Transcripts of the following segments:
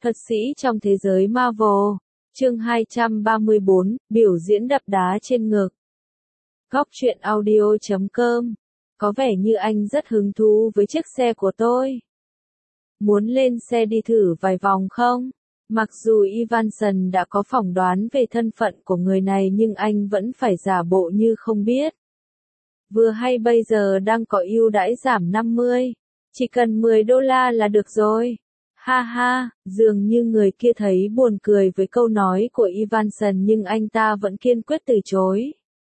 Thuật sĩ trong thế giới Marvel, chương 234, biểu diễn đập đá trên ngực. Góc truyện audio.com. Có vẻ như anh rất hứng thú với chiếc xe của tôi. Muốn lên xe đi thử vài vòng không? Mặc dù Evanson đã có phỏng đoán về thân phận của người này nhưng anh vẫn phải giả bộ như không biết. Vừa hay bây giờ đang có ưu đãi giảm 50. Chỉ cần $10 là được rồi. Ha ha, dường như người kia thấy buồn cười với câu nói của Evanson nhưng anh ta vẫn kiên quyết từ chối.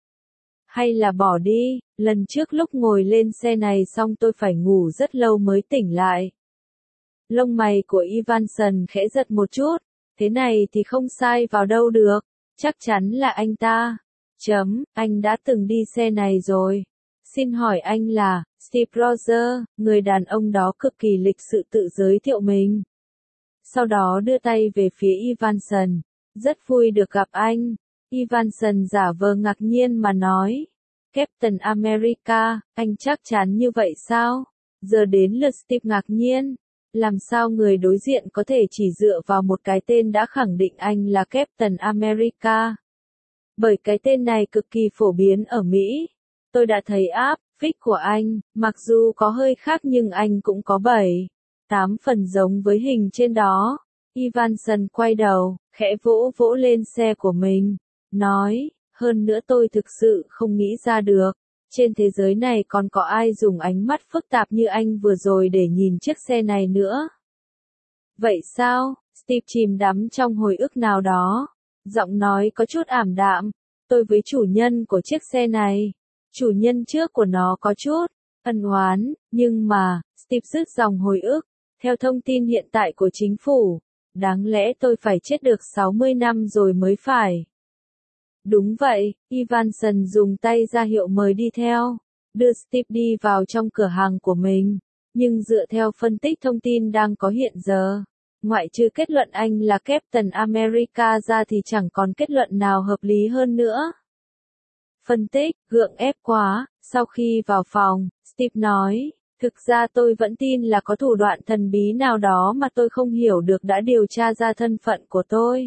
Hay là bỏ đi, lần trước lúc ngồi lên xe này xong tôi phải ngủ rất lâu mới tỉnh lại. Lông mày của Evanson khẽ giật một chút, thế này thì không sai vào đâu được, chắc chắn là anh ta. Anh đã từng đi xe này rồi. Xin hỏi anh là Steve Rogers, người đàn ông đó cực kỳ lịch sự tự giới thiệu mình. Sau đó đưa tay về phía Evanson. Rất vui được gặp anh. Evanson giả vờ ngạc nhiên mà nói. Captain America, anh chắc chắn như vậy sao? Giờ đến lượt Steve ngạc nhiên. Làm sao người đối diện có thể chỉ dựa vào một cái tên đã khẳng định anh là Captain America? Bởi cái tên này cực kỳ phổ biến ở Mỹ. Tôi đã thấy áp phích của anh, mặc dù có hơi khác nhưng anh cũng có 7-8 phần giống với hình trên đó. Evanson quay đầu, khẽ vỗ vỗ lên xe của mình, nói, hơn nữa tôi thực sự không nghĩ ra được, trên thế giới này còn có ai dùng ánh mắt phức tạp như anh vừa rồi để nhìn chiếc xe này nữa. Vậy sao? Steve chìm đắm trong hồi ức nào đó, giọng nói có chút ảm đạm, tôi với chủ nhân của chiếc xe này. Chủ nhân trước của nó có chút ân oán, nhưng mà, Steve dứt dòng hồi ức, theo thông tin hiện tại của chính phủ, đáng lẽ tôi phải chết được 60 năm rồi mới phải. Đúng vậy, Evanson dùng tay ra hiệu mời đi theo, đưa Steve đi vào trong cửa hàng của mình, nhưng dựa theo phân tích thông tin đang có hiện giờ, ngoại trừ kết luận anh là Captain America ra thì chẳng còn kết luận nào hợp lý hơn nữa. Phân tích, gượng ép quá, sau khi vào phòng, Steve nói, thực ra tôi vẫn tin là có thủ đoạn thần bí nào đó mà tôi không hiểu được đã điều tra ra thân phận của tôi.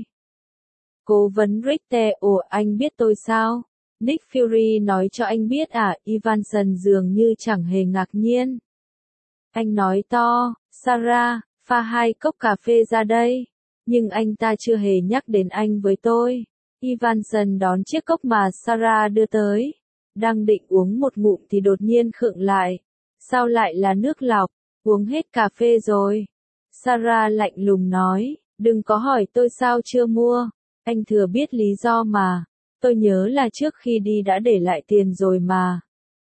Cố vấn Richter, ồ anh biết tôi sao? Nick Fury nói cho anh biết à? Evanson dường như chẳng hề ngạc nhiên. Anh nói to, Sarah, pha 2 cốc cà phê ra đây. Nhưng anh ta chưa hề nhắc đến anh với tôi. Evanson đón chiếc cốc mà Sarah đưa tới. Đang định uống một ngụm thì đột nhiên khựng lại. Sao lại là nước lọc? Uống hết cà phê rồi. Sarah lạnh lùng nói, đừng có hỏi tôi sao chưa mua. Anh thừa biết lý do mà. Tôi nhớ là trước khi đi đã để lại tiền rồi mà.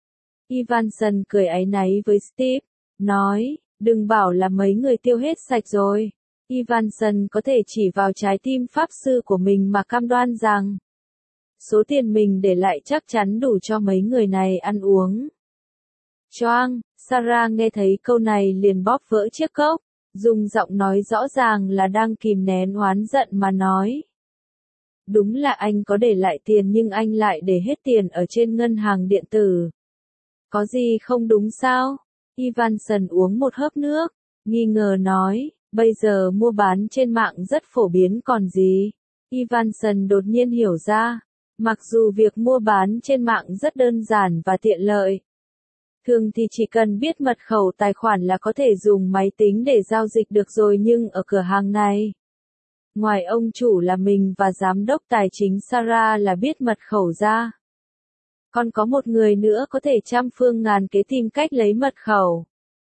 Evanson cười áy náy với Steve. Nói, đừng bảo là mấy người tiêu hết sạch rồi. Evanson có thể chỉ vào trái tim pháp sư của mình mà cam đoan rằng số tiền mình để lại chắc chắn đủ cho mấy người này ăn uống. Choang, Sarah nghe thấy câu này liền bóp vỡ chiếc cốc, dùng giọng nói rõ ràng là đang kìm nén oán giận mà nói. Đúng là anh có để lại tiền nhưng anh lại để hết tiền ở trên ngân hàng điện tử. Có gì không đúng sao? Evanson uống một hớp nước, nghi ngờ nói. Bây giờ mua bán trên mạng rất phổ biến còn gì. Evanson đột nhiên hiểu ra. Mặc dù việc mua bán trên mạng rất đơn giản và tiện lợi. Thường thì chỉ cần biết mật khẩu tài khoản là có thể dùng máy tính để giao dịch được rồi nhưng ở cửa hàng này. Ngoài ông chủ là mình và giám đốc tài chính Sarah là biết mật khẩu ra. Còn có một người nữa có thể trăm phương ngàn kế tìm cách lấy mật khẩu.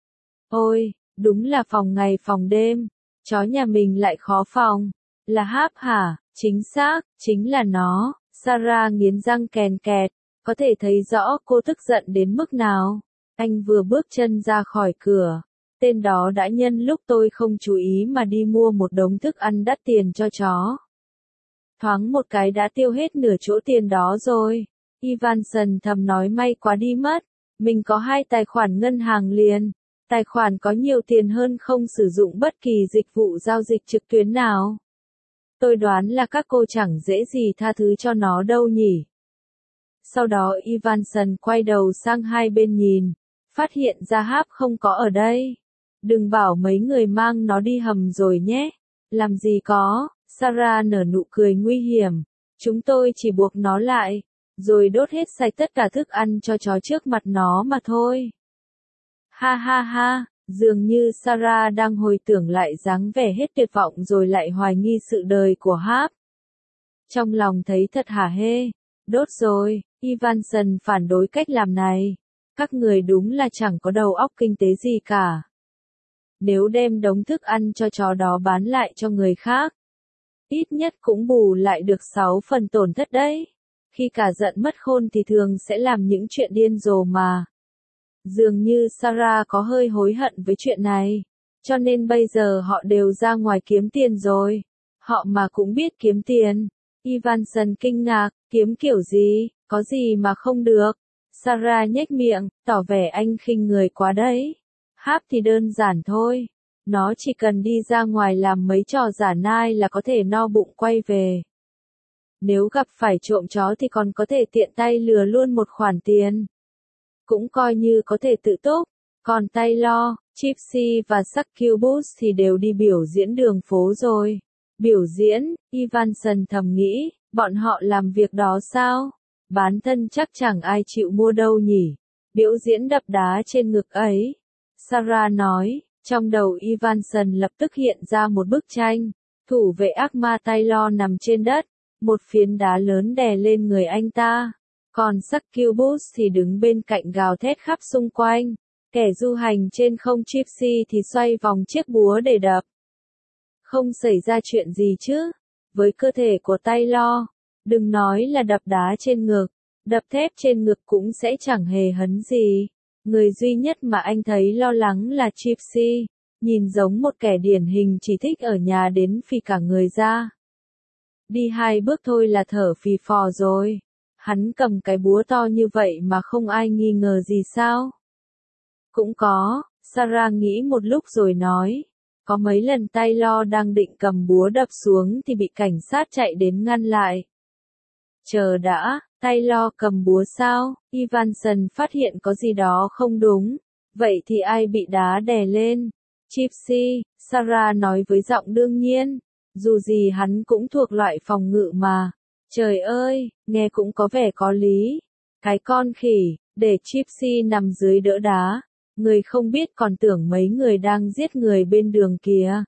Ôi! Đúng là phòng ngày phòng đêm, chó nhà mình lại khó phòng. Là Háp hả? Chính xác, chính là nó. Sarah nghiến răng kèn kẹt, có thể thấy rõ cô tức giận đến mức nào. Anh vừa bước chân ra khỏi cửa, tên đó đã nhân lúc tôi không chú ý mà đi mua một đống thức ăn đắt tiền cho chó. Thoáng một cái đã tiêu hết nửa chỗ tiền đó rồi. Evanson thầm nói may quá đi mất, mình có 2 tài khoản ngân hàng liền. Tài khoản có nhiều tiền hơn không sử dụng bất kỳ dịch vụ giao dịch trực tuyến nào. Tôi đoán là các cô chẳng dễ gì tha thứ cho nó đâu nhỉ. Sau đó Evanson quay đầu sang hai bên nhìn, phát hiện ra Háp không có ở đây. Đừng bảo mấy người mang nó đi hầm rồi nhé. Làm gì có, Sarah nở nụ cười nguy hiểm. Chúng tôi chỉ buộc nó lại, rồi đốt hết sạch tất cả thức ăn cho chó trước mặt nó mà thôi. Ha ha ha, dường như Sarah đang hồi tưởng lại dáng vẻ hết tuyệt vọng rồi lại hoài nghi sự đời của Hap. Trong lòng thấy thật hả hê. Đốt rồi, Ivanson phản đối cách làm này. Các người đúng là chẳng có đầu óc kinh tế gì cả. Nếu đem đống thức ăn cho chó đó bán lại cho người khác, ít nhất cũng bù lại được 6 phần tổn thất đấy. Khi cả giận mất khôn thì thường sẽ làm những chuyện điên rồ mà. Dường như Sarah có hơi hối hận với chuyện này. Cho nên bây giờ họ đều ra ngoài kiếm tiền rồi. Họ mà cũng biết kiếm tiền. Ivanson kinh ngạc, kiếm kiểu gì, có gì mà không được. Sarah nhếch miệng, tỏ vẻ anh khinh người quá đấy. Hap thì đơn giản thôi. Nó chỉ cần đi ra ngoài làm mấy trò giả nai là có thể no bụng quay về. Nếu gặp phải trộm chó thì còn có thể tiện tay lừa luôn một khoản tiền. Cũng coi như có thể tự túc. Còn Taylor, Gypsy và Succubus thì đều đi biểu diễn đường phố rồi. Biểu diễn, Ivanson thầm nghĩ, bọn họ làm việc đó sao? Bán thân chắc chẳng ai chịu mua đâu nhỉ. Biểu diễn đập đá trên ngực ấy. Sarah nói, trong đầu Ivanson lập tức hiện ra một bức tranh. Thủ vệ ác ma Taylor nằm trên đất, một phiến đá lớn đè lên người anh ta. Còn Succubus thì đứng bên cạnh gào thét khắp xung quanh. Kẻ du hành trên không Gypsy thì xoay vòng chiếc búa để đập. Không xảy ra chuyện gì chứ? Với cơ thể của Taylor, đừng nói là đập đá trên ngực, đập thép trên ngực cũng sẽ chẳng hề hấn gì. Người duy nhất mà anh thấy lo lắng là Gypsy, nhìn giống một kẻ điển hình chỉ thích ở nhà đến phì cả người ra. Đi 2 bước thôi là thở phì phò rồi. Hắn cầm cái búa to như vậy mà không ai nghi ngờ gì sao? Cũng có, Sarah nghĩ một lúc rồi nói. Có mấy lần Taylor đang định cầm búa đập xuống thì bị cảnh sát chạy đến ngăn lại. Chờ đã, Taylor cầm búa sao? Ivanson phát hiện có gì đó không đúng. Vậy thì ai bị đá đè lên? Gypsy, Sarah nói với giọng đương nhiên. Dù gì hắn cũng thuộc loại phòng ngự mà. Trời ơi, nghe cũng có vẻ có lý. Cái con khỉ, để Gypsy nằm dưới đỡ đá. Người không biết còn tưởng mấy người đang giết người bên đường kìa.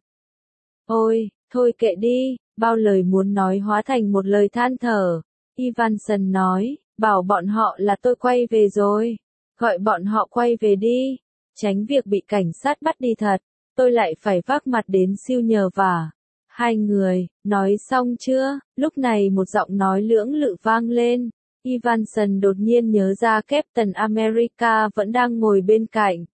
Ôi, thôi kệ đi, bao lời muốn nói hóa thành một lời than thở. Ivanson nói, bảo bọn họ là tôi quay về rồi. Gọi bọn họ quay về đi. Tránh việc bị cảnh sát bắt đi thật. Tôi lại phải vác mặt đến siêu nhờ vả. Hai người, nói xong chưa? Lúc này một giọng nói lưỡng lự vang lên. Ivanson đột nhiên nhớ ra Captain America vẫn đang ngồi bên cạnh.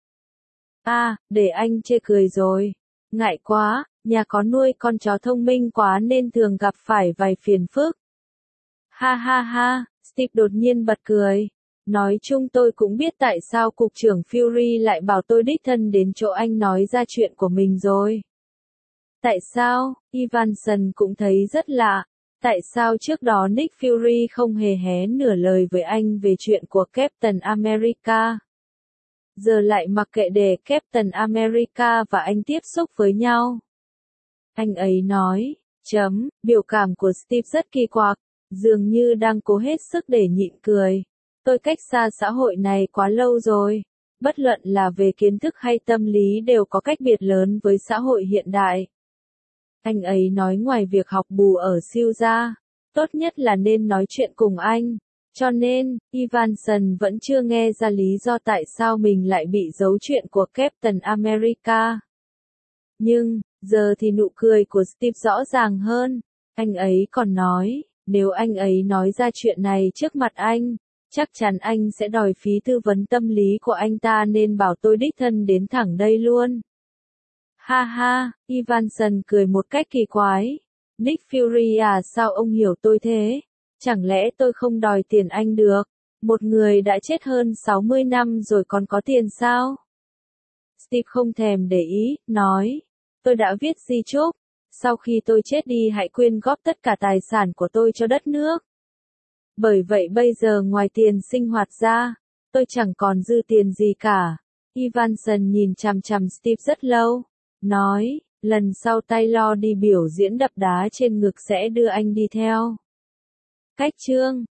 Để anh chê cười rồi. Ngại quá, nhà có nuôi con chó thông minh quá nên thường gặp phải vài phiền phức. Ha ha ha, Steve đột nhiên bật cười. Nói chung tôi cũng biết tại sao cục trưởng Fury lại bảo tôi đích thân đến chỗ anh nói ra chuyện của mình rồi. Tại sao? Ivanson cũng thấy rất lạ. Tại sao trước đó Nick Fury không hề hé nửa lời với anh về chuyện của Captain America? Giờ lại mặc kệ để Captain America và anh tiếp xúc với nhau. Anh ấy nói, biểu cảm của Steve rất kỳ quặc, dường như đang cố hết sức để nhịn cười. Tôi cách xa xã hội này quá lâu rồi. Bất luận là về kiến thức hay tâm lý đều có cách biệt lớn với xã hội hiện đại. Anh ấy nói ngoài việc học bù ở siêu ra, tốt nhất là nên nói chuyện cùng anh. Cho nên, Ivanson vẫn chưa nghe ra lý do tại sao mình lại bị giấu chuyện của Captain America. Nhưng, giờ thì nụ cười của Steve rõ ràng hơn. Anh ấy còn nói, nếu anh ấy nói ra chuyện này trước mặt anh, chắc chắn anh sẽ đòi phí tư vấn tâm lý của anh ta nên bảo tôi đích thân đến thẳng đây luôn. Ha ha, Ivanson cười một cách kỳ quái. Nick Fury à, sao ông hiểu tôi thế? Chẳng lẽ tôi không đòi tiền anh được? Một người đã chết hơn 60 năm rồi còn có tiền sao? Steve không thèm để ý, nói. Tôi đã viết di chúc. Sau khi tôi chết đi hãy quyên góp tất cả tài sản của tôi cho đất nước. Bởi vậy bây giờ ngoài tiền sinh hoạt ra, tôi chẳng còn dư tiền gì cả. Ivanson nhìn chằm chằm Steve rất lâu. Nói, Lần sau Taylor đi biểu diễn đập đá trên ngực sẽ đưa anh đi theo. Cách chương